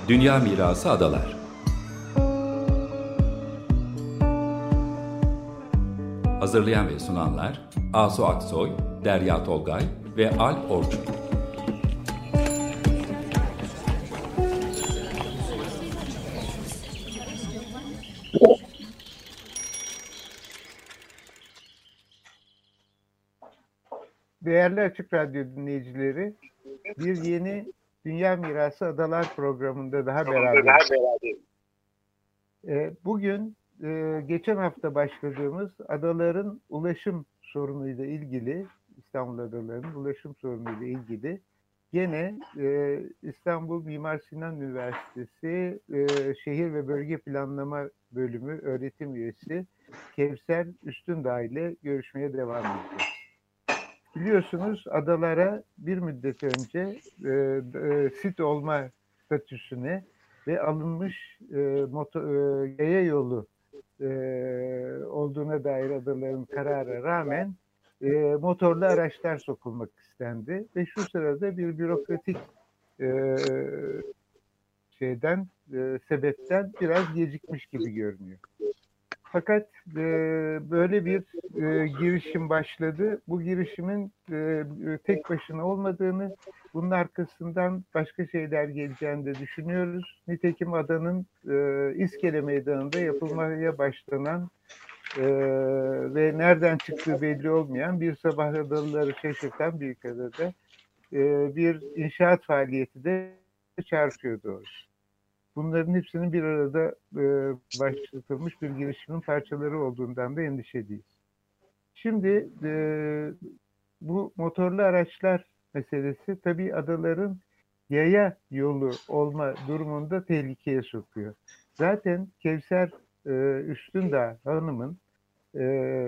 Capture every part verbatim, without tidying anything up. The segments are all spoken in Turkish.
Dünya Mirası Adalar. Hazırlayan ve sunanlar Asu Aksoy, Derya Tolgay ve Alp Orçun. Değerli Açık Radyo dinleyicileri, bir yeni Dünya Mirası Adalar programında daha beraberiz. Bugün geçen hafta başladığımız adaların ulaşım sorunuyla ilgili, İstanbul adalarının ulaşım sorunuyla ilgili gene İstanbul Mimar Sinan Üniversitesi Şehir ve Bölge Planlama Bölümü öğretim üyesi Kevser Üstündağ ile görüşmeye devam edeceğiz. Biliyorsunuz adalara bir müddet önce e, e, sit olma statüsüne ve alınmış e, moto, e, yaya yolu e, olduğuna dair adaların karara rağmen e, motorlu araçlar sokulmak istendi ve şu sırada bir bürokratik e, şeyden e, sebepten biraz gecikmiş gibi görünüyor. Fakat e, böyle bir e, girişim başladı. Bu girişimin e, tek başına olmadığını, bunun arkasından başka şeyler geleceğini de düşünüyoruz. Nitekim adanın e, İskele Meydanı'nda yapılmaya başlanan e, ve nereden çıktığı belli olmayan bir sabah adalıları şaşırtan Büyükada'da e, bir inşaat faaliyeti de çarpıyor doğrusu. Bunların hepsinin bir arada e, başlatılmış bir girişimin parçaları olduğundan da endişeliyiz. Şimdi e, bu motorlu araçlar meselesi tabii adaların yaya yolu olma durumunda tehlikeye sokuyor. Zaten Kevser e, Üstündağ Hanım'ın e,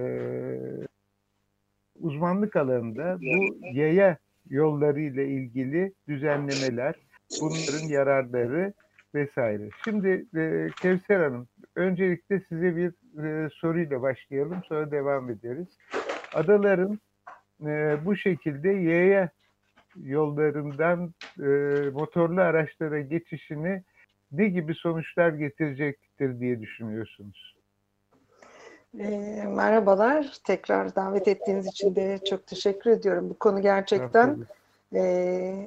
uzmanlık alanında bu yaya yolları ile ilgili düzenlemeler, bunların yararları vesaire. Şimdi e, Kevser Hanım, öncelikle size bir e, soruyla başlayalım, sonra devam ederiz. Adaların e, bu şekilde yaya yollarından e, motorlu araçlara geçişini ne gibi sonuçlar getirecektir diye düşünüyorsunuz? E, merhabalar, tekrar davet ettiğiniz için de çok teşekkür ediyorum. Bu konu gerçekten e,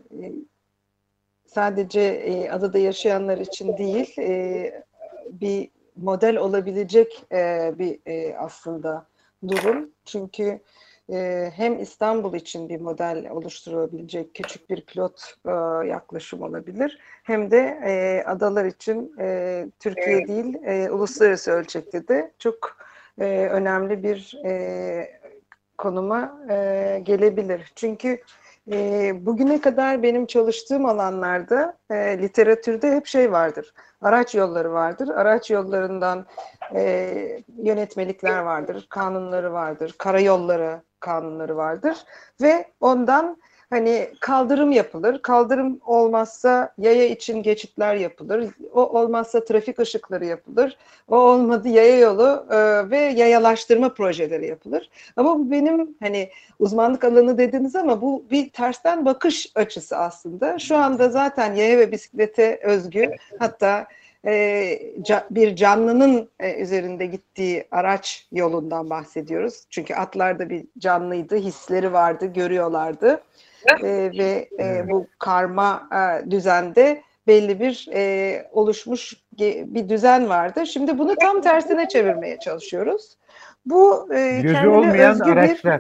sadece e, adada yaşayanlar için değil, e, bir model olabilecek e, bir e, aslında durum. Çünkü e, hem İstanbul için bir model oluşturabilecek küçük bir pilot e, yaklaşım olabilir, hem de e, adalar için e, Türkiye değil, e, uluslararası ölçekte de çok e, önemli bir e, konuma e, gelebilir. Çünkü E, bugüne kadar benim çalıştığım alanlarda e, literatürde hep şey vardır. Araç yolları vardır. Araç yollarından e, yönetmelikler vardır, kanunları vardır, karayolları kanunları vardır ve ondan hani kaldırım yapılır. Kaldırım olmazsa yaya için geçitler yapılır. O olmazsa trafik ışıkları yapılır. O olmadı yaya yolu e, ve yayalaştırma projeleri yapılır. Ama bu benim hani uzmanlık alanı dediniz ama bu bir tersten bakış açısı aslında. Şu anda zaten yaya ve bisiklete özgü, hatta e, ca, bir canlının e, üzerinde gittiği araç yolundan bahsediyoruz. Çünkü atlar da bir canlıydı, hisleri vardı, görüyorlardı. E, ve e, bu karma e, düzende belli bir e, oluşmuş bir düzen vardı. Şimdi bunu tam tersine çevirmeye çalışıyoruz. Bu e, gözü olmayan araçlar.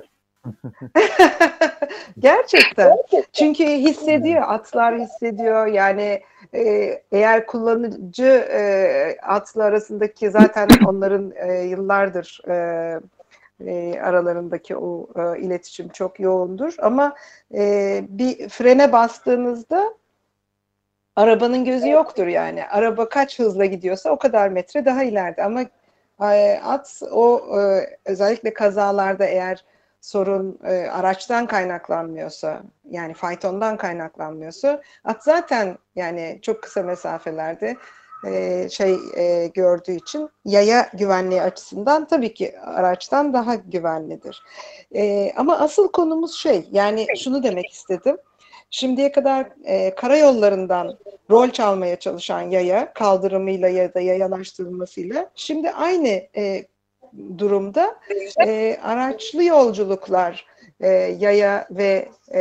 Gerçekten. Çünkü hissediyor, atlar hissediyor. Yani e, eğer kullanıcı e, atla arasındaki zaten onların e, yıllardır e, e, aralarındaki o e, iletişim çok yoğundur. Ama e, bir frene bastığınızda arabanın gözü yoktur yani. Araba kaç hızla gidiyorsa o kadar metre daha ileride. Ama e, at o e, özellikle kazalarda eğer sorun e, araçtan kaynaklanmıyorsa, yani faytondan kaynaklanmıyorsa, at zaten yani çok kısa mesafelerde e, şey e, gördüğü için yaya güvenliği açısından tabii ki araçtan daha güvenlidir. E, ama asıl konumuz şey, yani şunu demek istedim. şimdiye kadar e, karayollarından rol çalmaya çalışan yaya, kaldırımıyla ya da yayalaştırılmasıyla, şimdi aynı e, durumda e, araçlı yolculuklar e, yaya ve e,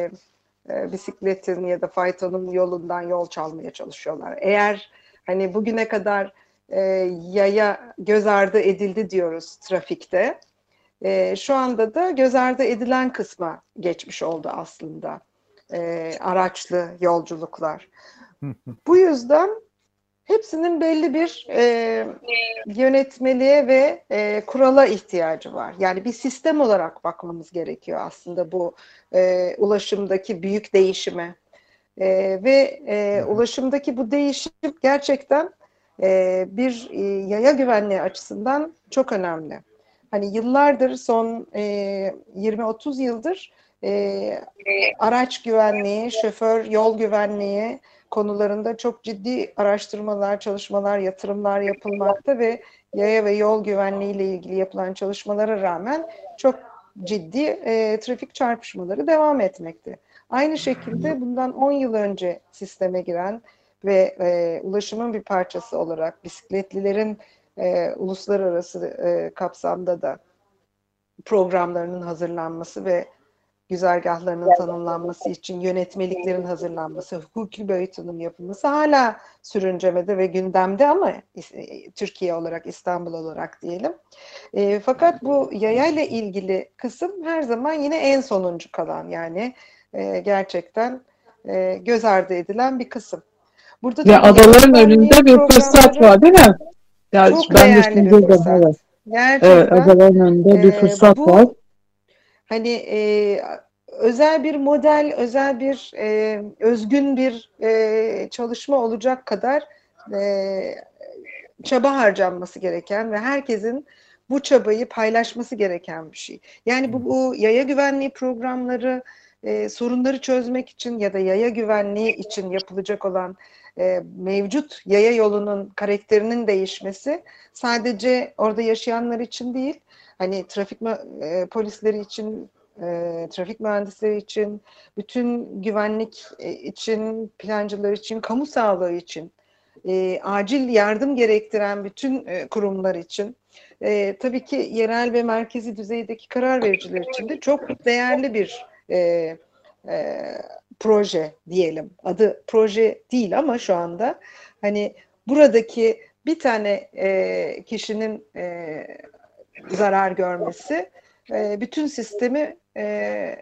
e, bisikletin ya da faytonun yolundan yol çalmaya çalışıyorlar. Eğer hani bugüne kadar e, yaya göz ardı edildi diyoruz trafikte, e, şu anda da göz ardı edilen kısma geçmiş oldu aslında e, araçlı yolculuklar. Bu yüzden hepsinin belli bir e, yönetmeliğe ve e, kurala ihtiyacı var. Yani bir sistem olarak bakmamız gerekiyor aslında bu e, ulaşımdaki büyük değişime. E, ve e, ulaşımdaki bu değişim gerçekten e, bir e, yaya güvenliği açısından çok önemli. Hani yıllardır, son e, yirmi otuz yıldır e, araç güvenliği, şoför yol güvenliği konularında çok ciddi araştırmalar, çalışmalar, yatırımlar yapılmakta ve yaya ve yol güvenliği ile ilgili yapılan çalışmalara rağmen çok ciddi e, trafik çarpışmaları devam etmekte. Aynı şekilde bundan on yıl önce sisteme giren ve e, ulaşımın bir parçası olarak bisikletlilerin e, uluslararası e, kapsamda da programlarının hazırlanması ve güzergahlarının tanımlanması için yönetmeliklerin hazırlanması, hukuki boyutunun yapılması hala sürüncemede ve gündemde, ama Türkiye olarak, İstanbul olarak diyelim. E, fakat bu yayayla ilgili kısım her zaman yine en sonuncu kalan, yani e, gerçekten e, göz ardı edilen bir kısım. Burada ya adaların önünde bir fırsat var değil mi? Yani çok ben değerli de bir fırsat. Evet. Gerçekten. Evet, adaların önünde bir fırsat e, bu, var. Hani e, özel bir model, özel bir e, özgün bir e, çalışma olacak kadar e, çaba harcanması gereken ve herkesin bu çabayı paylaşması gereken bir şey. Yani bu, bu yaya güvenliği programları e, sorunları çözmek için ya da yaya güvenliği için yapılacak olan e, mevcut yaya yolunun karakterinin değişmesi sadece orada yaşayanlar için değil, hani trafik e, polisleri için, e, trafik mühendisleri için, bütün güvenlik e, için, plancılar için, kamu sağlığı için, e, acil yardım gerektiren bütün e, kurumlar için, e, tabii ki yerel ve merkezi düzeydeki karar vericiler için de çok değerli bir e, e, proje diyelim. Adı proje değil ama şu anda hani buradaki bir tane e, kişinin e, zarar görmesi e, bütün sistemi e,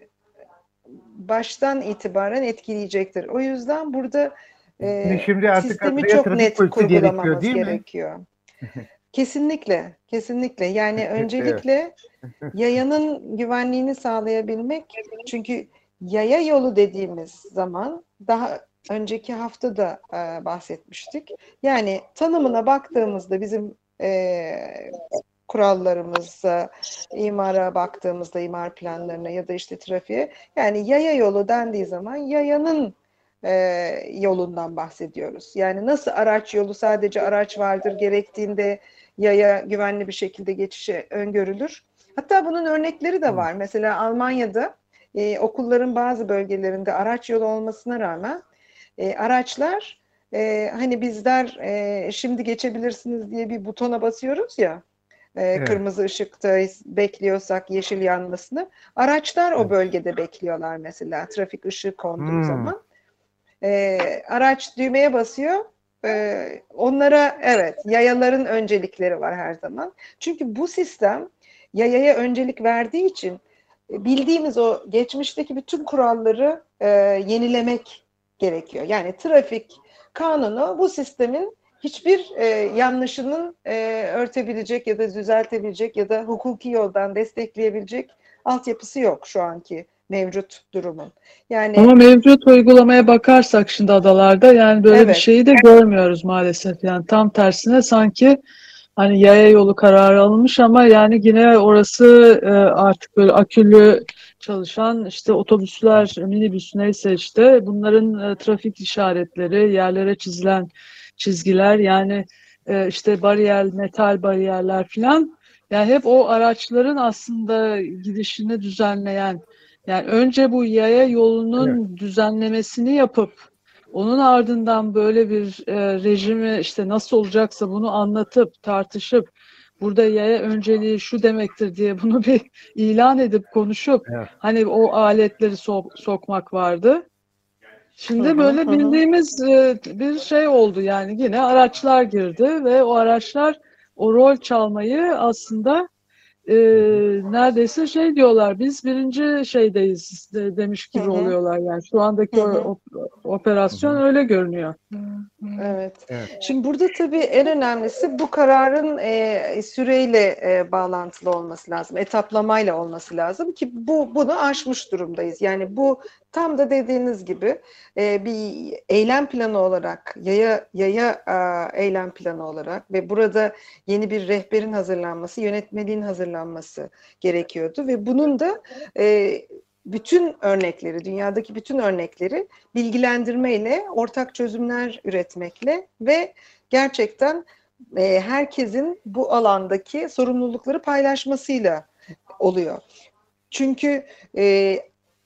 baştan itibaren etkileyecektir. O yüzden burada e, şimdi artık sistemi çok net kurgulamamız gerekiyor. gerekiyor. Mi? Kesinlikle, kesinlikle. Yani öncelikle yayanın güvenliğini sağlayabilmek, çünkü yaya yolu dediğimiz zaman daha önceki hafta da e, bahsetmiştik. Yani tanımına baktığımızda bizim e, kurallarımıza, imara baktığımızda, imar planlarına ya da işte trafiğe, yani yaya yolu dendiği zaman yayanın e, yolundan bahsediyoruz. Yani nasıl araç yolu sadece araç vardır, gerektiğinde yaya güvenli bir şekilde geçişe öngörülür. Hatta bunun örnekleri de var. Mesela Almanya'da e, okulların bazı bölgelerinde araç yolu olmasına rağmen e, araçlar e, hani bizler e, şimdi geçebilirsiniz diye bir butona basıyoruz ya, e, evet. Kırmızı ışıkta bekliyorsak yeşil yanmasını, araçlar o bölgede bekliyorlar mesela trafik ışığı konduğu hmm. zaman. E, araç düğmeye basıyor. Ee, onlara evet, yayaların öncelikleri var her zaman. Çünkü bu sistem yayaya öncelik verdiği için bildiğimiz o geçmişteki bütün kuralları e, yenilemek gerekiyor. Yani trafik kanunu bu sistemin hiçbir e, yanlışının e, örtebilecek ya da düzeltebilecek ya da hukuki yoldan destekleyebilecek altyapısı yok şu anki mevcut durumun. Yani ama mevcut uygulamaya bakarsak şimdi adalarda, yani böyle evet. bir şeyi de görmüyoruz maalesef. Yani tam tersine sanki hani yaya yolu kararı alınmış ama yani yine orası e, artık böyle akülü çalışan işte otobüsler, minibüs neyse işte bunların e, trafik işaretleri, yerlere çizilen çizgiler, yani e, işte bariyer, metal bariyerler falan, yani hep o araçların aslında gidişini düzenleyen Yani önce bu yaya yolunun Evet. düzenlemesini yapıp onun ardından böyle bir e, rejimi işte nasıl olacaksa bunu anlatıp tartışıp burada yaya önceliği şu demektir diye bunu bir ilan edip konuşup Evet. hani o aletleri so- sokmak vardı. Şimdi Hı hı, böyle hı. bildiğimiz e, bir şey oldu yani yine araçlar girdi ve o araçlar o rol çalmayı aslında e, neredeyse şey diyorlar biz birinci şeydeyiz de, demiş Hı gibi hı. oluyorlar yani şu andaki Hı o, hı. o- operasyon Hı hı. öyle görünüyor. Evet. Evet. Şimdi burada tabii en önemlisi bu kararın e, süreyle e, bağlantılı olması lazım, etaplamayla olması lazım ki bu bunu aşmış durumdayız. Yani bu tam da dediğiniz gibi e, bir eylem planı olarak, yaya yaya e, eylem planı olarak ve burada yeni bir rehberin hazırlanması, yönetmeliğin hazırlanması gerekiyordu ve bunun da e, bütün örnekleri, dünyadaki bütün örnekleri bilgilendirmeyle, ortak çözümler üretmekle ve gerçekten e, herkesin bu alandaki sorumlulukları paylaşmasıyla oluyor. Çünkü e,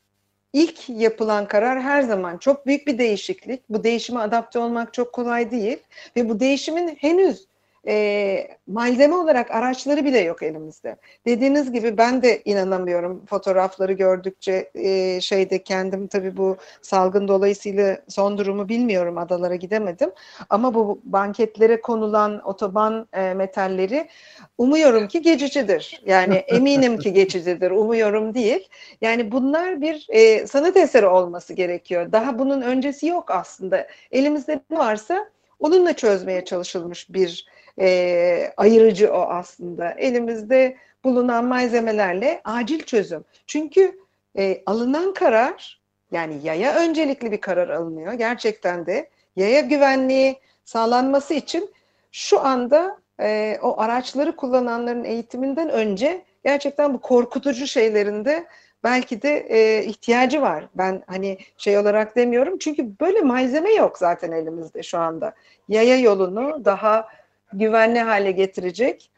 ilk yapılan karar her zaman çok büyük bir değişiklik. Bu değişime adapte olmak çok kolay değil ve bu değişimin henüz e, malzeme olarak araçları bile yok elimizde. Dediğiniz gibi ben de inanamıyorum fotoğrafları gördükçe e, şeyde kendim tabii bu salgın dolayısıyla son durumu bilmiyorum, adalara gidemedim ama bu banketlere konulan otoban e, metalleri umuyorum ki geçicidir. Yani eminim ki geçicidir, umuyorum değil. Yani bunlar bir e, sanat eseri olması gerekiyor. Daha bunun öncesi yok aslında. Elimizde ne varsa onunla çözmeye çalışılmış bir e, ayırıcı o aslında. Elimizde bulunan malzemelerle acil çözüm. Çünkü e, alınan karar, yani yaya öncelikli bir karar alınıyor. Gerçekten de yaya güvenliği sağlanması için şu anda e, o araçları kullananların eğitiminden önce gerçekten bu korkutucu şeylerinde belki de e, ihtiyacı var. Ben hani şey olarak demiyorum çünkü böyle malzeme yok zaten elimizde şu anda. Yaya yolunu daha güvenli hale getirecek.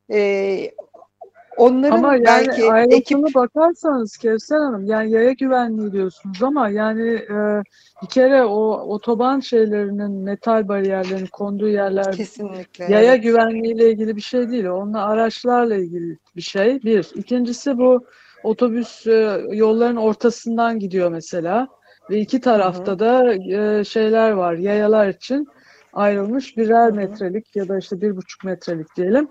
E, Ama onların yani belki ekip. ayrıntılı bakarsanız Kevser Hanım yani yaya güvenliği diyorsunuz ama yani e, bir kere o otoban şeylerinin metal bariyerlerin konduğu yerler Kesinlikle yaya evet. güvenliğiyle ilgili bir şey değil. Onunla araçlarla ilgili bir şey. Bir. İkincisi bu otobüs e, yolların ortasından gidiyor mesela ve iki tarafta Hı hı, da e, şeyler var. Yayalar için ayrılmış hı birer hı. metrelik ya da işte bir buçuk metrelik diyelim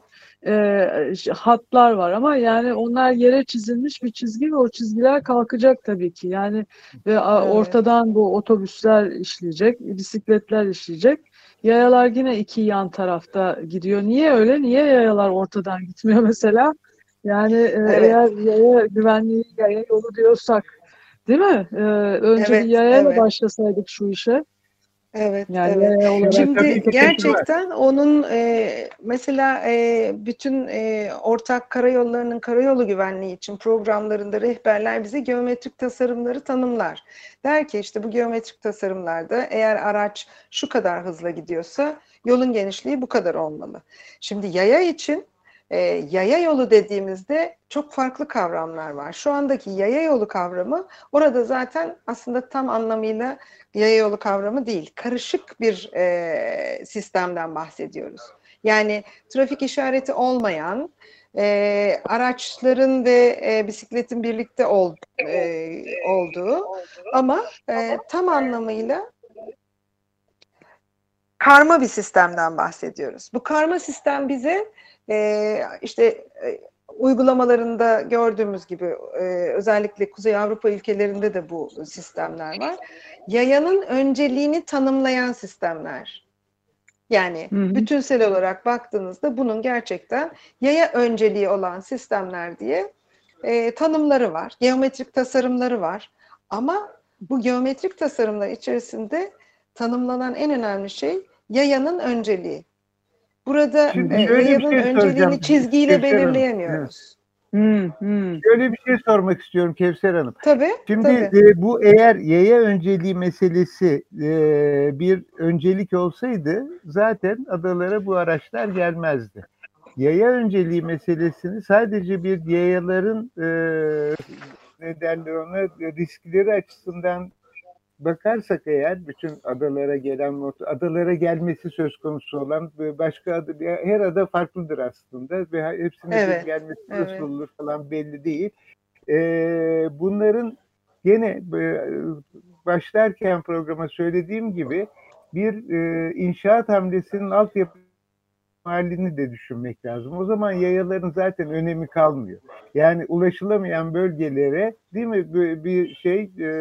e, hatlar var ama yani onlar yere çizilmiş bir çizgi ve o çizgiler kalkacak tabii ki. Yani ve a, Evet. ortadan bu otobüsler işleyecek, bisikletler işleyecek. Yayalar yine iki yan tarafta gidiyor. Niye öyle? Niye yayalar ortadan gitmiyor mesela? Yani e, Evet. eğer yaya güvenliği, yaya yolu diyorsak, değil mi? E, önce bir Evet. yayayla Evet. başlasaydık şu işe. Evet, Yani evet. yaya Şimdi olarak tabii Şimdi ki şu var. gerçekten onun e, mesela e, bütün e, ortak karayollarının karayolu güvenliği için programlarında rehberler bize geometrik tasarımları tanımlar. Der ki işte bu geometrik tasarımlarda eğer araç şu kadar hızla gidiyorsa yolun genişliği bu kadar olmalı. Şimdi yaya için e, yaya yolu dediğimizde çok farklı kavramlar var. Şu andaki yaya yolu kavramı orada zaten aslında tam anlamıyla yaya yolu kavramı değil, karışık bir e, sistemden bahsediyoruz. Yani trafik işareti olmayan, e, araçların ve e, bisikletin birlikte ol, e, olduğu ama e, tam anlamıyla karma bir sistemden bahsediyoruz. Bu karma sistem bize e, işte e, uygulamalarında gördüğümüz gibi e, özellikle Kuzey Avrupa ülkelerinde de bu sistemler var. Yayanın önceliğini tanımlayan sistemler. Yani Hı hı. bütünsel olarak baktığınızda bunun gerçekten yaya önceliği olan sistemler diye e, tanımları var. Geometrik tasarımları var. Ama bu geometrik tasarımlar içerisinde tanımlanan en önemli şey yayanın önceliği. Burada e, Şimdi şöyle bir yayanın şey önceliğini soracağım çizgiyle Kevser Hanım. Evet. belirleyemiyoruz. Hı hı. Şöyle bir şey sormak istiyorum Kevser Hanım. Tabii, Şimdi tabii. e, bu eğer yaya önceliği meselesi e, bir öncelik olsaydı zaten adalara bu araçlar gelmezdi. Yaya önceliği meselesini sadece bir yayaların e, ne derler ona, riskleri açısından bakarsak eğer, bütün adalara gelen, adalara gelmesi söz konusu olan başka ada, her ada farklıdır aslında ve hepsine Evet, gelmesi evet. nasıl olur falan belli değil. Ee, bunların gene başlarken programa söylediğim gibi bir e, inşaat hamlesinin altyapı halini de düşünmek lazım. O zaman yayaların zaten önemi kalmıyor. Yani ulaşılamayan bölgelere, değil mi, bir şey e,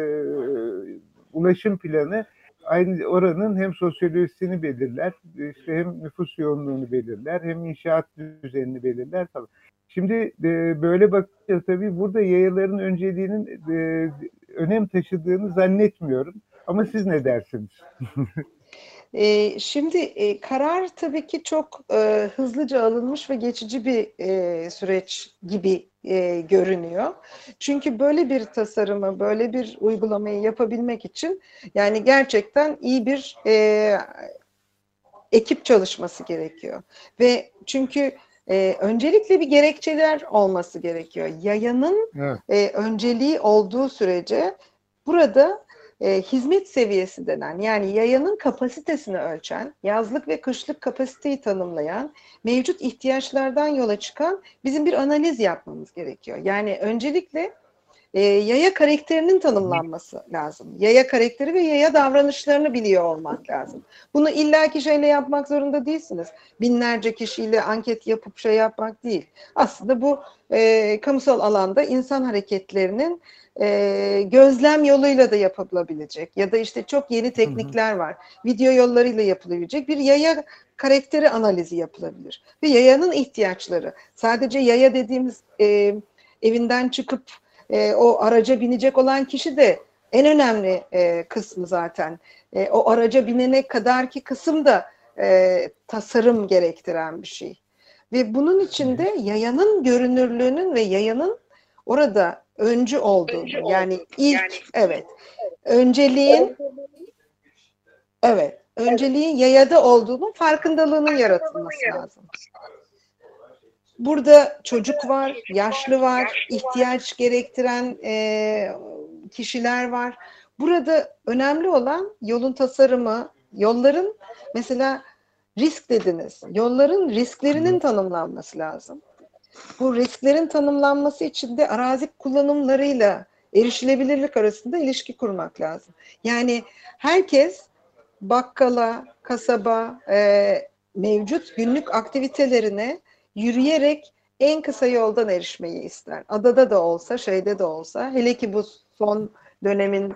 ulaşım planı aynı oranın hem sosyolojisini belirler, işte hem nüfus yoğunluğunu belirler, hem inşaat düzenini belirler falan. Şimdi e, böyle bakınca tabii burada yayaların önceliğinin e, önem taşıdığını zannetmiyorum. Ama siz ne dersiniz? E, şimdi e, karar tabii ki çok e, hızlıca alınmış ve geçici bir e, süreç gibi e, görünüyor. Çünkü böyle bir tasarımı, böyle bir uygulamayı yapabilmek için yani gerçekten iyi bir e, ekip çalışması gerekiyor. Ve çünkü e, öncelikle bir gerekçeler olması gerekiyor. Yayanın Evet. e, önceliği olduğu sürece burada e, hizmet seviyesi denen, yani yayanın kapasitesini ölçen, yazlık ve kışlık kapasiteyi tanımlayan, mevcut ihtiyaçlardan yola çıkan bizim bir analiz yapmamız gerekiyor. Yani öncelikle e, yaya karakterinin tanımlanması lazım. Yaya karakteri ve yaya davranışlarını biliyor olmak lazım. Bunu illaki şeyle yapmak zorunda değilsiniz. Binlerce kişiyle anket yapıp şey yapmak değil. Aslında bu e, kamusal alanda insan hareketlerinin e, gözlem yoluyla da yapılabilecek ya da işte çok yeni teknikler var. Video yollarıyla yapılabilecek bir yaya karakteri analizi yapılabilir. Ve yayanın ihtiyaçları, sadece yaya dediğimiz e, evinden çıkıp e, o araca binecek olan kişi de en önemli e, kısmı zaten. E, o araca binene kadarki kısım da e, tasarım gerektiren bir şey. Ve bunun içinde yayanın görünürlüğünün ve yayanın orada öncü olduğunu, yani ilk, evet, önceliğin, evet, önceliğin yayada olduğunun farkındalığının yaratılması lazım. Burada çocuk var, yaşlı var, ihtiyaç gerektiren e, kişiler var. Burada önemli olan yolun tasarımı, yolların mesela risk dediniz. Yolların risklerinin tanımlanması lazım. Bu risklerin tanımlanması için de arazi kullanımlarıyla erişilebilirlik arasında ilişki kurmak lazım. Yani herkes bakkala, kasaba, e, mevcut günlük aktivitelerine yürüyerek en kısa yoldan erişmeyi ister. Adada da olsa, şeyde de olsa, hele ki bu son dönemin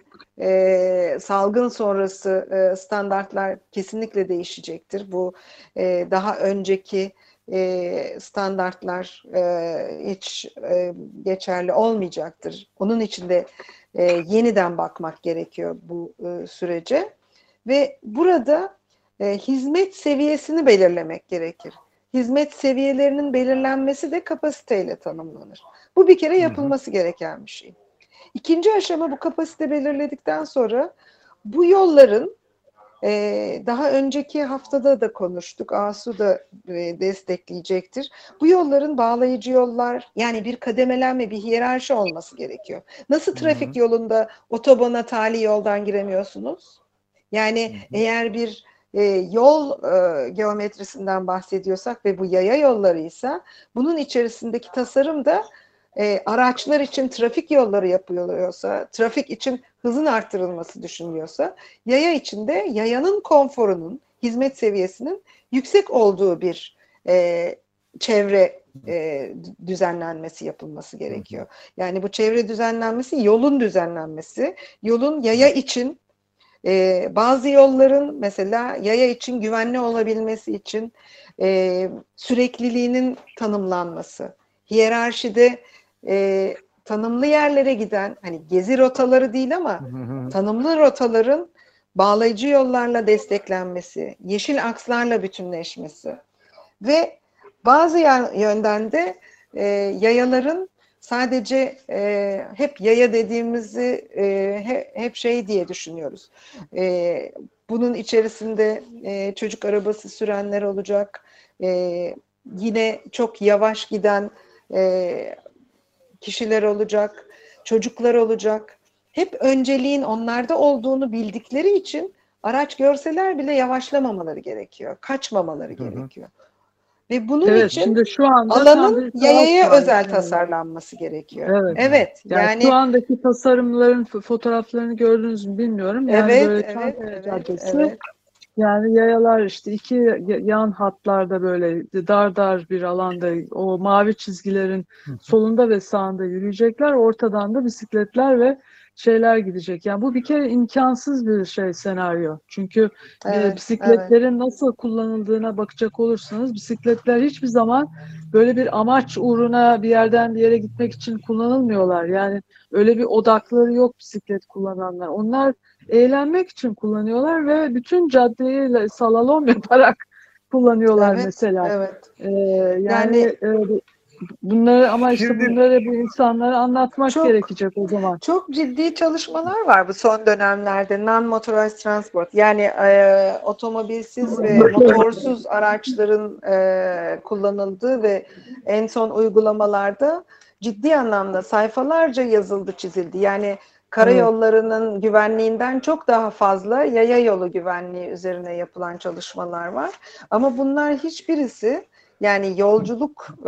e, salgın sonrası e, standartlar kesinlikle değişecektir. Bu e, daha önceki e, standartlar e, hiç e, geçerli olmayacaktır. Onun için de e, yeniden bakmak gerekiyor bu e, sürece. Ve burada e, hizmet seviyesini belirlemek gerekir. Hizmet seviyelerinin belirlenmesi de kapasiteyle tanımlanır. Bu bir kere yapılması gereken bir şey. İkinci aşama, bu kapasite belirledikten sonra bu yolların e, daha önceki haftada da konuştuk, Asu da e, destekleyecektir. Bu yolların bağlayıcı yollar, yani bir kademelenme, bir hiyerarşi olması gerekiyor. Nasıl trafik yolunda otobana tali yoldan giremiyorsunuz? Yani hı hı. eğer bir e, yol e, geometrisinden bahsediyorsak ve bu yaya yollarıysa, bunun içerisindeki tasarım da e, araçlar için trafik yolları yapılıyorsa, trafik için hızın arttırılması düşünülüyorsa, yaya için de yayanın konforunun, hizmet seviyesinin yüksek olduğu bir e, çevre e, düzenlenmesi yapılması gerekiyor. Yani bu çevre düzenlenmesi, yolun düzenlenmesi, yolun yaya için, Ee, bazı yolların mesela yaya için güvenli olabilmesi için e, sürekliliğinin tanımlanması, hiyerarşide e, tanımlı yerlere giden, hani gezi rotaları değil ama tanımlı rotaların bağlayıcı yollarla desteklenmesi, yeşil akslarla bütünleşmesi ve bazı yönden de e, yayaların sadece e, hep yaya dediğimizi e, he, hep şey diye düşünüyoruz. E, bunun içerisinde e, çocuk arabası sürenler olacak. E, yine çok yavaş giden e, kişiler olacak. çocuklar olacak. Hep önceliğin onlarda olduğunu bildikleri için araç görseler bile yavaşlamamaları gerekiyor. Kaçmamaları Hı hı. gerekiyor. Ve bunun Evet, için şimdi şu anda alanın yayaya var. özel Yani. tasarlanması gerekiyor. Evet. Evet. Yani, Yani şu andaki tasarımların fotoğraflarını gördünüz mü bilmiyorum. Yani evet, böyle evet, Çankaya evet, Caddesi, evet. yani yayalar işte iki yan hatlarda böyle dar dar bir alanda o mavi çizgilerin solunda ve sağında yürüyecekler. Ortadan da bisikletler ve şeyler gidecek. Yani bu bir kere imkansız bir şey senaryo. Çünkü Evet, bisikletlerin evet. nasıl kullanıldığına bakacak olursanız bisikletler hiçbir zaman böyle bir amaç uğruna bir yerden bir yere gitmek için kullanılmıyorlar. Yani öyle bir odakları yok bisiklet kullananlar. Onlar eğlenmek için kullanıyorlar ve bütün caddeyi slalom yaparak kullanıyorlar Evet, mesela. evet. Ee, yani Yani e, bunları ama işte Şimdi bunları bu insanlara anlatmak çok gerekecek o zaman. çok ciddi çalışmalar var bu son dönemlerde. Non-motorized transport, yani e, otomobilsiz ve motorsuz araçların e, kullanıldığı ve en son uygulamalarda ciddi anlamda sayfalarca yazıldı, çizildi. Yani karayollarının güvenliğinden çok daha fazla yaya yolu güvenliği üzerine yapılan çalışmalar var. Ama bunlar hiçbirisi, yani yolculuk e,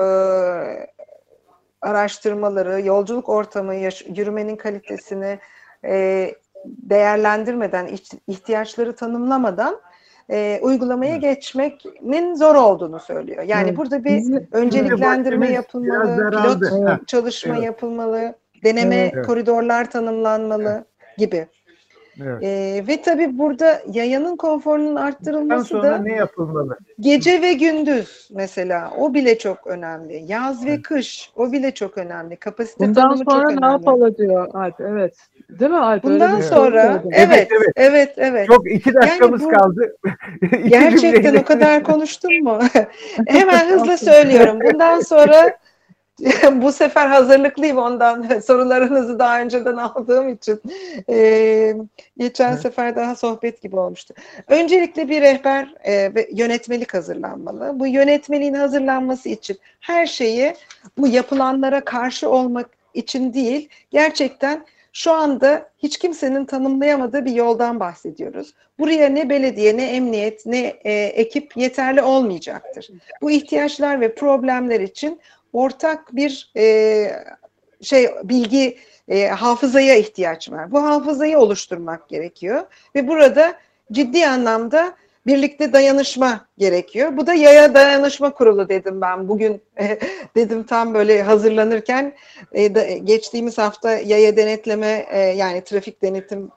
araştırmaları, yolculuk ortamı, yaş- yürümenin kalitesini e, değerlendirmeden, ihtiyaçları tanımlamadan e, uygulamaya geçmenin zor olduğunu söylüyor. Yani Evet. burada bir Bizi, önceliklendirme vaktimiz biraz yapılmalı, pilot daraldı. evet, çalışma Evet, yapılmalı, deneme evet, koridorlar tanımlanmalı gibi. evet. E, ve tabii burada yayanın konforunun Bundan arttırılması sonra da ne yapılmalı? gece ve gündüz mesela, o bile çok önemli. Yaz ve kış, o bile çok önemli. Kapasite bundan tanımı çok sonra ne önemli. yapalım diyor Alp. Evet. Değil mi Alp? Öyle Bundan bir Evet. soru sonra sordum. Evet, evet, evet. evet, evet. Çok iki Yani dakikamız bu kaldı. İki gerçekten cümleyle. o kadar konuştum mu? Hemen hızlı söylüyorum. Bundan sonra bu sefer hazırlıklıyım, ondan sorularınızı daha önceden aldığım için. Ee, geçen sefer daha sohbet gibi olmuştu. Öncelikle bir rehber e, ve yönetmelik hazırlanmalı. Bu yönetmeliğin hazırlanması için her şeyi bu yapılanlara karşı olmak için değil, gerçekten şu anda hiç kimsenin tanımlayamadığı bir yoldan bahsediyoruz. Buraya ne belediye, ne emniyet, ne e, ekip yeterli olmayacaktır. Bu ihtiyaçlar ve problemler için ortak bir e, şey bilgi e, hafızaya ihtiyaç var. Bu hafızayı oluşturmak gerekiyor ve burada ciddi anlamda birlikte dayanışma gerekiyor. Bu da Yaya Dayanışma Kurulu dedim ben bugün e, dedim tam böyle hazırlanırken e, da, geçtiğimiz hafta yaya denetleme e, yani trafik denetim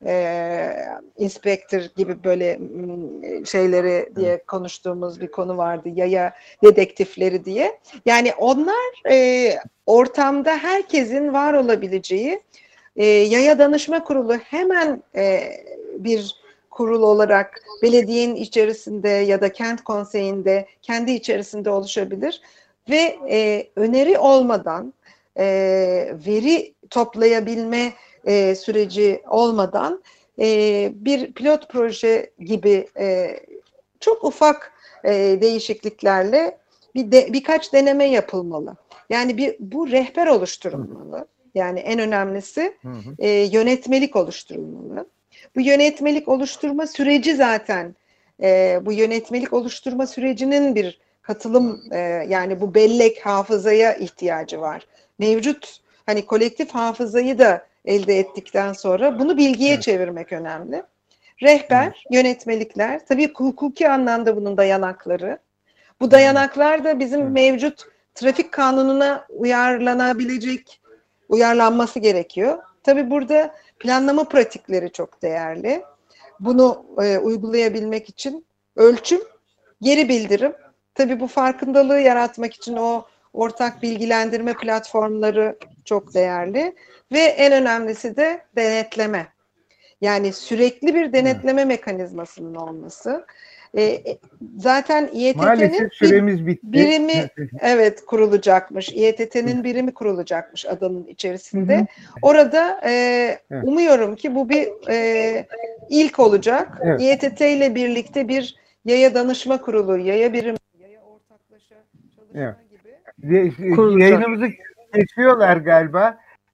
e, inspektör gibi böyle şeyleri diye konuştuğumuz bir konu vardı, yaya dedektifleri diye. Yani onlar e, ortamda herkesin var olabileceği e, yaya danışma kurulu hemen e, bir kurul olarak belediyenin içerisinde ya da kent konseyinde kendi içerisinde oluşabilir ve e, öneri olmadan e, veri toplayabilme e, süreci olmadan e, bir pilot proje gibi e, çok ufak e, değişikliklerle bir de, birkaç deneme yapılmalı. Yani bir bu rehber oluşturulmalı. Yani en önemlisi e, yönetmelik oluşturulmalı. Bu yönetmelik oluşturma süreci zaten e, bu yönetmelik oluşturma sürecinin bir katılım e, yani bu bellek hafızaya ihtiyacı var. Mevcut hani kolektif hafızayı da elde ettikten sonra bunu bilgiye evet. çevirmek önemli. Rehber, evet. yönetmelikler, tabii hukuki anlamda bunun dayanakları. Bu dayanaklar da bizim evet. mevcut trafik kanununa uyarlanabilecek, uyarlanması gerekiyor. Tabii burada planlama pratikleri çok değerli. Bunu e, uygulayabilmek için ölçüm, geri bildirim. Tabii bu farkındalığı yaratmak için o ortak bilgilendirme platformları çok değerli. Ve en önemlisi de denetleme. Yani sürekli bir denetleme evet. mekanizmasının olması. E, zaten İ E T T'nin bir birimi evet kurulacakmış. İ E T T'nin birimi kurulacakmış adanın içerisinde. Hı hı. Orada e, evet. umuyorum ki bu bir e, ilk olacak. Evet. İ E T T ile birlikte bir yaya danışma kurulu, yaya birimi, yaya ortaklaşa çalışma evet. gibi kurulacak. Yayınımızı kesiyorlar galiba.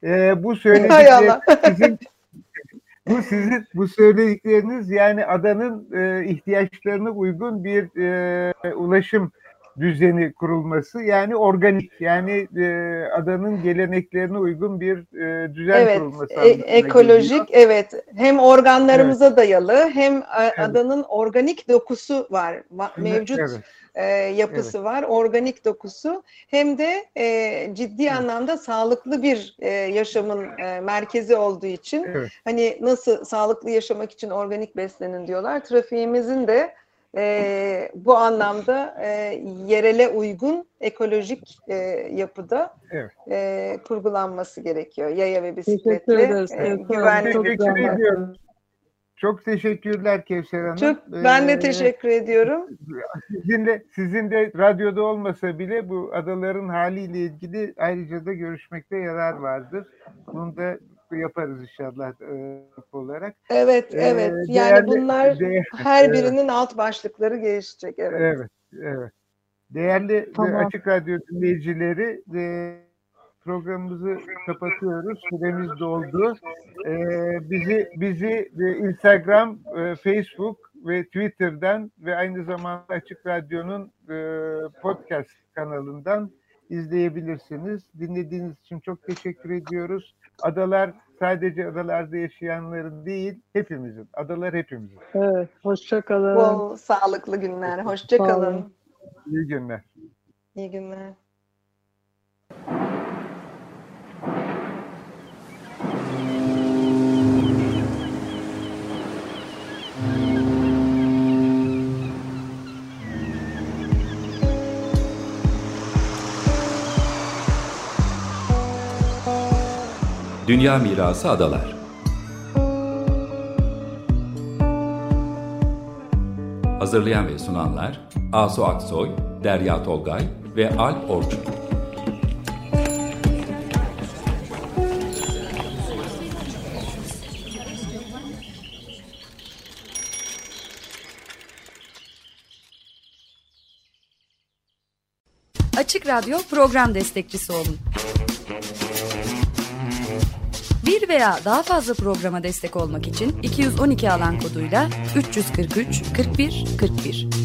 E, bu söyledikleriniz sizin bu sizin bu söyledikleriniz yani adanın e, ihtiyaçlarına uygun bir e, ulaşım düzeni kurulması, yani organik, yani e, adanın geleneklerine uygun bir e, düzen evet, kurulması. E, ekolojik, geliyor. Evet. Hem organlarımıza evet. dayalı, hem evet. adanın organik dokusu var. Mevcut evet. e, yapısı evet. var, organik dokusu. Hem de e, ciddi evet. anlamda sağlıklı bir e, yaşamın e, merkezi olduğu için, evet. hani nasıl sağlıklı yaşamak için organik beslenin diyorlar. Trafiğimizin de E, bu anlamda e, yerele uygun ekolojik e, yapıda evet. e, kurgulanması gerekiyor. Yaya ve bisikletle e, güvenli. Çok teşekkür ediyorum. Çok teşekkürler Kevser Hanım. Çok, ben de teşekkür ee, ediyorum. Sizin de, sizin de radyoda olmasa bile bu adaların haliyle ilgili ayrıca da görüşmekte yarar vardır. Bunu da yaparız inşallah e, olarak. Evet, evet. Ee, yani değerli, bunlar değerli, her birinin evet. alt başlıkları gelişecek. Evet, evet. evet. Değerli tamam. Açık Radyo dinleyicileri, e, programımızı kapatıyoruz. Süremiz doldu. E, bizi bizi e, Instagram, e, Facebook ve Twitter'dan ve aynı zamanda Açık Radyo'nun e, podcast kanalından izleyebilirsiniz. Dinlediğiniz için çok teşekkür ediyoruz. Adalar sadece adalarda yaşayanların değil, hepimizin. Adalar hepimizin. Evet, hoşça kalın. Bol sağlıklı günler. Hoşça kalın. İyi günler. İyi günler. Dünya Mirası Adalar. Hazırlayan ve sunanlar Asu Aksoy, Derya Tolgay ve Alp Orçun. Açık Radyo program destekçisi olun. Bir veya daha fazla programa destek olmak için iki yüz on iki alan koduyla üç yüz kırk üç kırk bir kırk bir